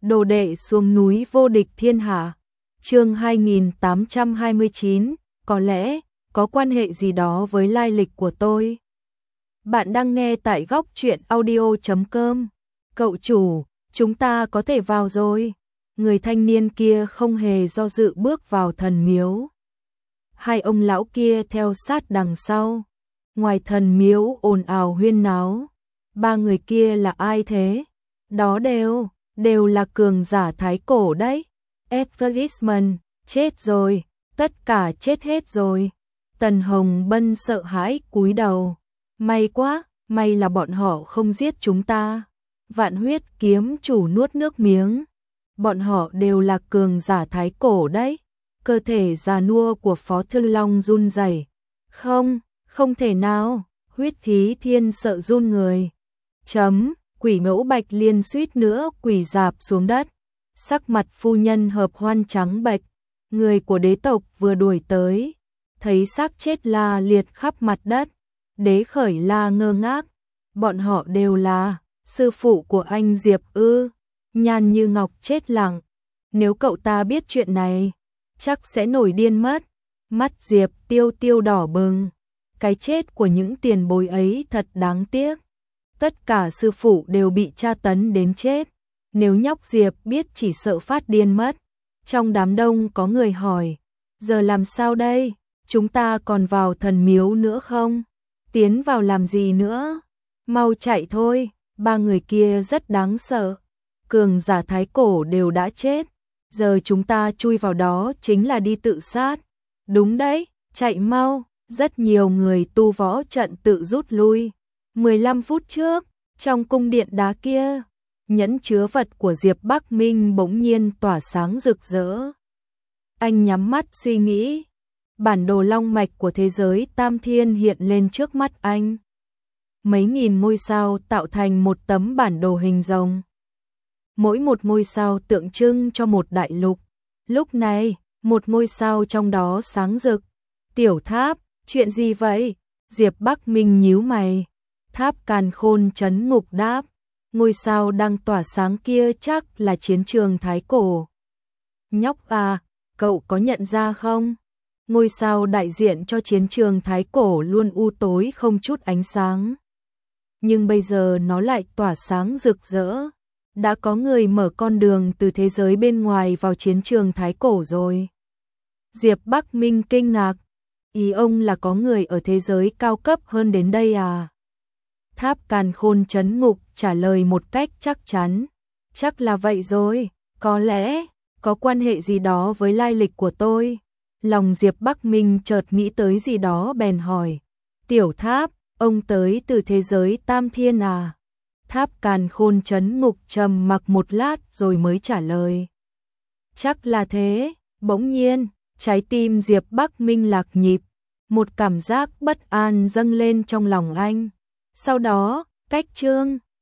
Đồ đệ xuống núi vô địch thiên hạ. Chương 2829, có lẽ có quan hệ gì đó với lai lịch của tôi. Bạn đang nghe tại góc truyện audio.com. Cậu chủ, chúng ta có thể vào rồi. Người thanh niên kia không hề do dự bước vào thần miếu. Hai ông lão kia theo sát đằng sau. Ngoài thần miếu ồn ào huyên náo. Ba người kia là ai thế? Đó đều là cường giả thái cổ đấy. Advertisement, chết rồi, tất cả chết hết rồi. Tần Hồng Bân sợ hãi cúi đầu. May quá, may là bọn họ không giết chúng ta. Vạn Huyết kiếm chủ nuốt nước miếng. Bọn họ đều là cường giả thái cổ đấy. Cơ thể già nua của Phó Thư Long run rẩy. Không thể nào. Huyết Thí Thiên sợ run người. Quỷ Mẫu Bạch Liên suýt nữa quỳ rạp xuống đất. Sắc mặt phu nhân Hợp Hoan trắng bệch. Người của đế tộc vừa đuổi tới, thấy xác chết la liệt khắp mặt đất. Đế Khởi La ngơ ngác. Bọn họ đều là sư phụ của anh Diệp ư? Nhan Như Ngọc chết lặng. Nếu cậu ta biết chuyện này, chắc sẽ nổi điên mất. Mắt Diệp Tiêu Tiêu đỏ bừng. Cái chết của những tiền bối ấy thật đáng tiếc. Tất cả sư phụ đều bị tra tấn đến chết. Nếu nhóc Diệp biết chỉ sợ phát điên mất. Trong đám đông có người hỏi, giờ làm sao đây? Chúng ta còn vào thần miếu nữa không? Tiến vào làm gì nữa? Mau chạy thôi, ba người kia rất đáng sợ. Cường giả thái cổ đều đã chết. Giờ chúng ta chui vào đó chính là đi tự sát. Đúng đấy, chạy mau. Rất nhiều người tu võ trận tự rút lui. 15 phút trước, trong cung điện đá kia, nhẫn chứa vật của Diệp Bắc Minh bỗng nhiên tỏa sáng rực rỡ. Anh nhắm mắt suy nghĩ. Bản đồ long mạch của thế giới Tam Thiên hiện lên trước mắt anh. Mấy nghìn ngôi sao tạo thành một tấm bản đồ hình rồng. Mỗi một ngôi sao tượng trưng cho một đại lục. Lúc này, một ngôi sao trong đó sáng rực. Tiểu Tháp, chuyện gì vậy? Diệp Bắc Minh nhíu mày. Tháp Càn Khôn Trấn Ngục đáp. Ngôi sao đang tỏa sáng kia chắc là chiến trường thái cổ. Nhóc à, cậu có nhận ra không? Ngôi sao đại diện cho chiến trường thái cổ luôn u tối không chút ánh sáng. Nhưng bây giờ nó lại tỏa sáng rực rỡ. Đã có người mở con đường từ thế giới bên ngoài vào chiến trường thái cổ rồi. Diệp Bắc Minh kinh ngạc. Ý ông là có người ở thế giới cao cấp hơn đến đây à? Tháp Càn Khôn Trấn Ngục trả lời một cách chắc chắn. Chắc là vậy rồi, có lẽ có quan hệ gì đó với lai lịch của tôi. Lòng Diệp Bắc Minh chợt nghĩ tới gì đó bèn hỏi. Tiểu Tháp, ông tới từ thế giới Tam Thiên à? Tháp Càn Khôn Trấn Ngục trầm mặc một lát rồi mới trả lời. Chắc là thế. Bỗng nhiên, trái tim Diệp Bắc Minh lạc nhịp. Một cảm giác bất an dâng lên trong lòng anh. Sau đó, cách